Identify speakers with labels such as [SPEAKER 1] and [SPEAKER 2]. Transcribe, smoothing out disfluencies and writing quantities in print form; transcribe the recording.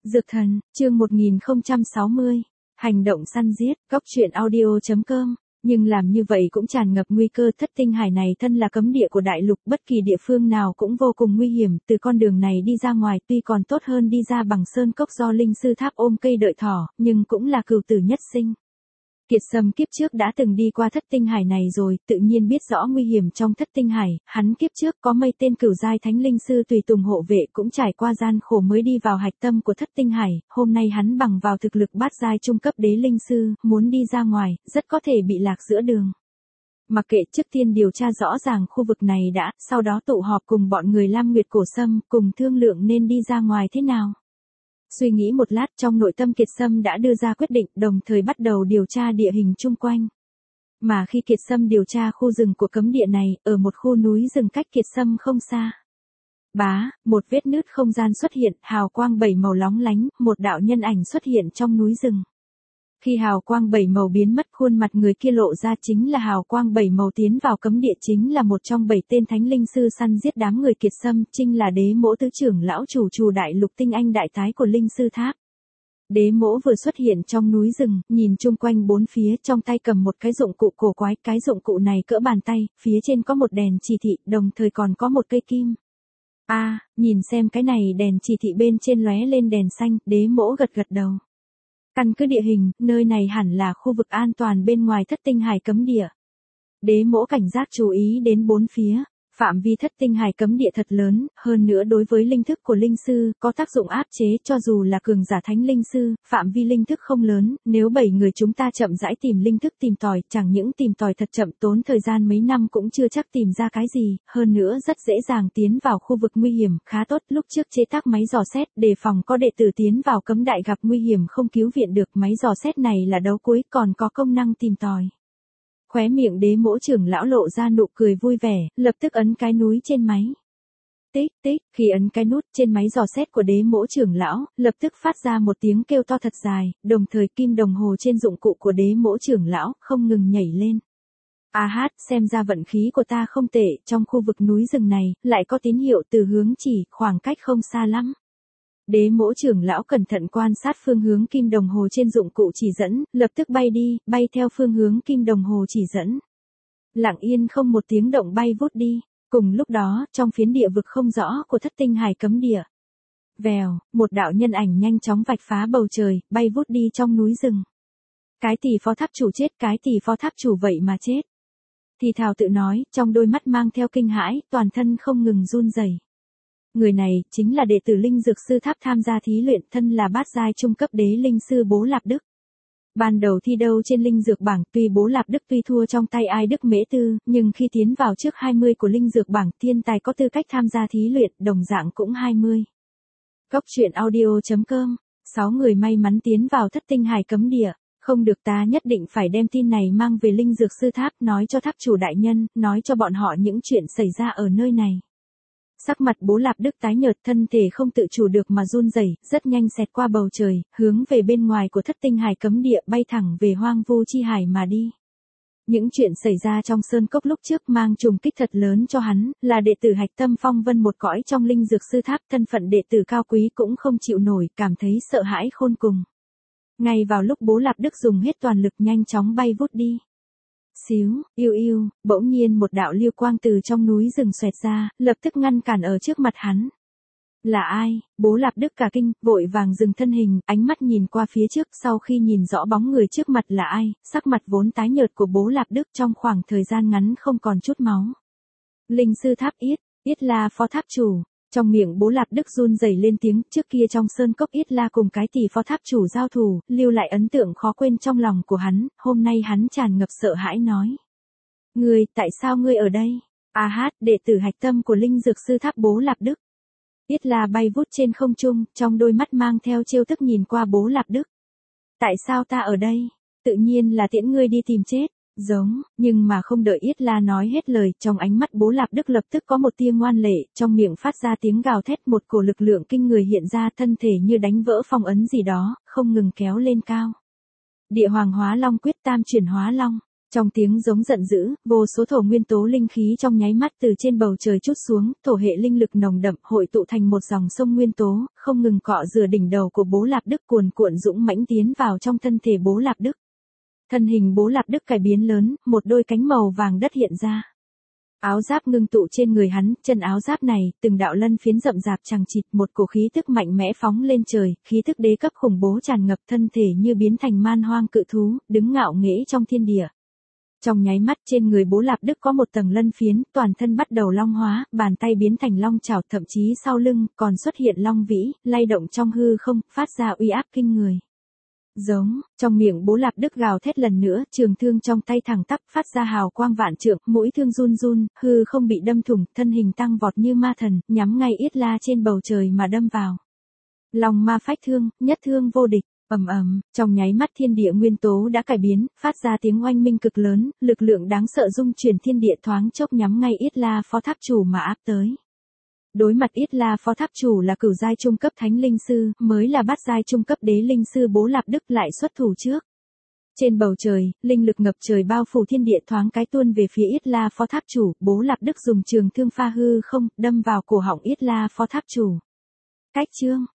[SPEAKER 1] Dược thần, chương 1060, hành động săn giết, góc truyện audio.com. Nhưng làm như vậy cũng tràn ngập nguy cơ. Thất tinh hải này thân là cấm địa của đại lục, bất kỳ địa phương nào cũng vô cùng nguy hiểm. Từ con đường này đi ra ngoài tuy còn tốt hơn đi ra bằng sơn cốc do linh sư tháp ôm cây đợi thỏ, nhưng cũng là cừu tử nhất sinh. Kiệt Sâm kiếp trước đã từng đi qua thất tinh hải này rồi, tự nhiên biết rõ nguy hiểm trong thất tinh hải. Hắn kiếp trước có mấy tên cửu giai thánh linh sư tùy tùng hộ vệ, cũng trải qua gian khổ mới đi vào hạch tâm của thất tinh hải. Hôm nay hắn bằng vào thực lực bát giai trung cấp đế linh sư, muốn đi ra ngoài, rất có thể bị lạc giữa đường. Mặc kệ, trước tiên điều tra rõ ràng khu vực này đã, sau đó tụ họp cùng bọn người Lam Nguyệt Cổ Sâm, cùng thương lượng nên đi ra ngoài thế nào. Suy nghĩ một lát, trong nội tâm Kiệt Sâm đã đưa ra quyết định, đồng thời bắt đầu điều tra địa hình chung quanh. Mà khi Kiệt Sâm điều tra khu rừng của cấm địa này, ở một khu núi rừng cách Kiệt Sâm không xa. Một vết nứt không gian xuất hiện, hào quang bảy màu lóng lánh, một đạo nhân ảnh xuất hiện trong núi rừng. Khi hào quang bảy màu biến mất, khuôn mặt người kia lộ ra, chính là hào quang bảy màu tiến vào cấm địa, chính là một trong 7 tên thánh linh sư săn giết đám người Kiệt Sâm, chính là Đế Mỗ tứ trưởng lão chủ đại lục tinh anh đại tái của linh sư tháp. Đế Mỗ vừa xuất hiện trong núi rừng, nhìn chung quanh bốn phía, trong tay cầm một cái dụng cụ cổ quái, cái dụng cụ này cỡ bàn tay, phía trên có một đèn chỉ thị, đồng thời còn có một cây kim. Nhìn xem cái này, đèn chỉ thị bên trên lóe lên đèn xanh. Đế Mỗ gật gật đầu. Căn cứ địa hình, nơi này hẳn là khu vực an toàn bên ngoài thất tinh hải cấm địa. Đế Mỗ cảnh giác chú ý đến bốn phía. Phạm vi thất tinh hải cấm địa thật lớn, hơn nữa đối với linh thức của linh sư, có tác dụng áp chế. Cho dù là cường giả thánh linh sư, phạm vi linh thức không lớn, nếu 7 người chúng ta chậm rãi tìm linh thức tìm tòi, chẳng những tìm tòi thật chậm, tốn thời gian mấy năm cũng chưa chắc tìm ra cái gì, hơn nữa rất dễ dàng tiến vào khu vực nguy hiểm. Khá tốt, lúc trước chế tác máy dò xét, đề phòng có đệ tử tiến vào cấm đại gặp nguy hiểm không cứu viện được. Máy dò xét này là đấu cuối, còn có công năng tìm tòi. Khóe miệng Đế Mỗ trưởng lão lộ ra nụ cười vui vẻ, lập tức ấn cái núi trên máy. Tích tích, khi ấn cái nút trên máy dò xét của Đế Mỗ trưởng lão, lập tức phát ra một tiếng kêu to thật dài, đồng thời kim đồng hồ trên dụng cụ của Đế Mỗ trưởng lão không ngừng nhảy lên. Xem ra vận khí của ta không tệ, trong khu vực núi rừng này, lại có tín hiệu từ hướng chỉ, khoảng cách không xa lắm. Đế Mỗ trưởng lão cẩn thận quan sát phương hướng kim đồng hồ trên dụng cụ chỉ dẫn, lập tức bay đi, bay theo phương hướng kim đồng hồ chỉ dẫn. Lặng yên không một tiếng động bay vút đi. Cùng lúc đó, trong phiến địa vực không rõ của thất tinh hải cấm địa. Vèo, một đạo nhân ảnh nhanh chóng vạch phá bầu trời, bay vút đi trong núi rừng. Cái tỷ phó tháp chủ chết, cái tỷ phó tháp chủ vậy mà chết. Thì thào tự nói, trong đôi mắt mang theo kinh hãi, toàn thân không ngừng run rẩy. Người này, chính là đệ tử linh dược sư tháp tham gia thí luyện, thân là bát giai trung cấp đế linh sư Bố Lạp Đức. Ban đầu thi đấu trên linh dược bảng, tuy Bố Lạp Đức tuy thua trong tay Ai Đức Mễ Tư, nhưng khi tiến vào trước 20 của linh dược bảng, thiên tài có tư cách tham gia thí luyện, đồng dạng cũng 20. Góc truyện audio.com, 6 người may mắn tiến vào thất tinh hải cấm địa. Không được, ta nhất định phải đem tin này mang về linh dược sư tháp, nói cho tháp chủ đại nhân, nói cho bọn họ những chuyện xảy ra ở nơi này. Sắc mặt Bố Lạp Đức tái nhợt, thân thể không tự chủ được mà run rẩy, rất nhanh xẹt qua bầu trời, hướng về bên ngoài của thất tinh hải cấm địa, bay thẳng về hoang vu chi hải mà đi. Những chuyện xảy ra trong sơn cốc lúc trước mang trùng kích thật lớn cho hắn, là đệ tử hạch tâm phong vân một cõi trong linh dược sư tháp, thân phận đệ tử cao quý cũng không chịu nổi, cảm thấy sợ hãi khôn cùng. Ngay vào lúc Bố Lạp Đức dùng hết toàn lực nhanh chóng bay vút đi. Xíu, bỗng nhiên một đạo lưu quang từ trong núi rừng xoẹt ra, lập tức ngăn cản ở trước mặt hắn. Là ai? Bố Lạp Đức cả kinh, vội vàng dừng thân hình, ánh mắt nhìn qua phía trước, sau khi nhìn rõ bóng người trước mặt là ai, sắc mặt vốn tái nhợt của Bố Lạp Đức trong khoảng thời gian ngắn không còn chút máu. Linh sư tháp Yết La phó tháp chủ. Trong miệng Bố Lạp Đức run rẩy lên tiếng, trước kia trong sơn cốc Yết La cùng cái tỷ phó tháp chủ giao thủ, lưu lại ấn tượng khó quên trong lòng của hắn, hôm nay hắn tràn ngập sợ hãi nói. Tại sao ngươi ở đây? Đệ tử hạch tâm của linh dược sư tháp Bố Lạp Đức. Yết La bay vút trên không trung, trong đôi mắt mang theo trêu tức nhìn qua Bố Lạp Đức. Tại sao ta ở đây? Tự nhiên là tiễn ngươi đi tìm chết. Nhưng mà không đợi Yết La nói hết lời, trong ánh mắt Bố Lạp Đức lập tức có một tia ngoan lệ, trong miệng phát ra tiếng gào thét, một cổ lực lượng kinh người hiện ra, thân thể như đánh vỡ phong ấn gì đó, không ngừng kéo lên cao. Địa Hoàng Hóa Long quyết, tam chuyển hóa long. Trong tiếng giống giận dữ, vô số thổ nguyên tố linh khí trong nháy mắt từ trên bầu trời trút xuống, thổ hệ linh lực nồng đậm hội tụ thành một dòng sông nguyên tố, không ngừng cọ rửa đỉnh đầu của Bố Lạp Đức, cuồn cuộn dũng mãnh tiến vào trong thân thể Bố Lạp Đức. Thân hình Bố Lạp Đức cải biến lớn, một đôi cánh màu vàng đất hiện ra. Áo giáp ngưng tụ trên người hắn, chân áo giáp này, từng đạo lân phiến rậm rạp chằng chịt, một cổ khí tức mạnh mẽ phóng lên trời, khí tức đế cấp khủng bố tràn ngập thân thể như biến thành man hoang cự thú, đứng ngạo nghễ trong thiên địa. Trong nháy mắt trên người Bố Lạp Đức có một tầng lân phiến, toàn thân bắt đầu long hóa, bàn tay biến thành long chảo, thậm chí sau lưng còn xuất hiện long vĩ, lay động trong hư không, phát ra uy áp kinh người. Giống, trong miệng Bố Lạp Đức gào thét lần nữa, trường thương trong tay thẳng tắp phát ra hào quang vạn trượng, mũi thương run run, hư không bị đâm thủng, thân hình tăng vọt như ma thần, nhắm ngay Yết La trên bầu trời mà đâm vào. Long ma phách thương, nhất thương vô địch. Ầm ầm, trong nháy mắt thiên địa nguyên tố đã cải biến, phát ra tiếng oanh minh cực lớn, lực lượng đáng sợ dung chuyển thiên địa thoáng chốc nhắm ngay Yết La phó tháp chủ mà áp tới. Đối mặt Yết La phó tháp chủ là cửu giai trung cấp thánh linh sư, mới là bát giai trung cấp đế linh sư Bố Lạp Đức lại xuất thủ trước. Trên bầu trời, linh lực ngập trời bao phủ thiên địa thoáng cái tuôn về phía Yết La phó tháp chủ, Bố Lạp Đức dùng trường thương pha hư không, đâm vào cổ họng Yết La phó tháp chủ. Cách chương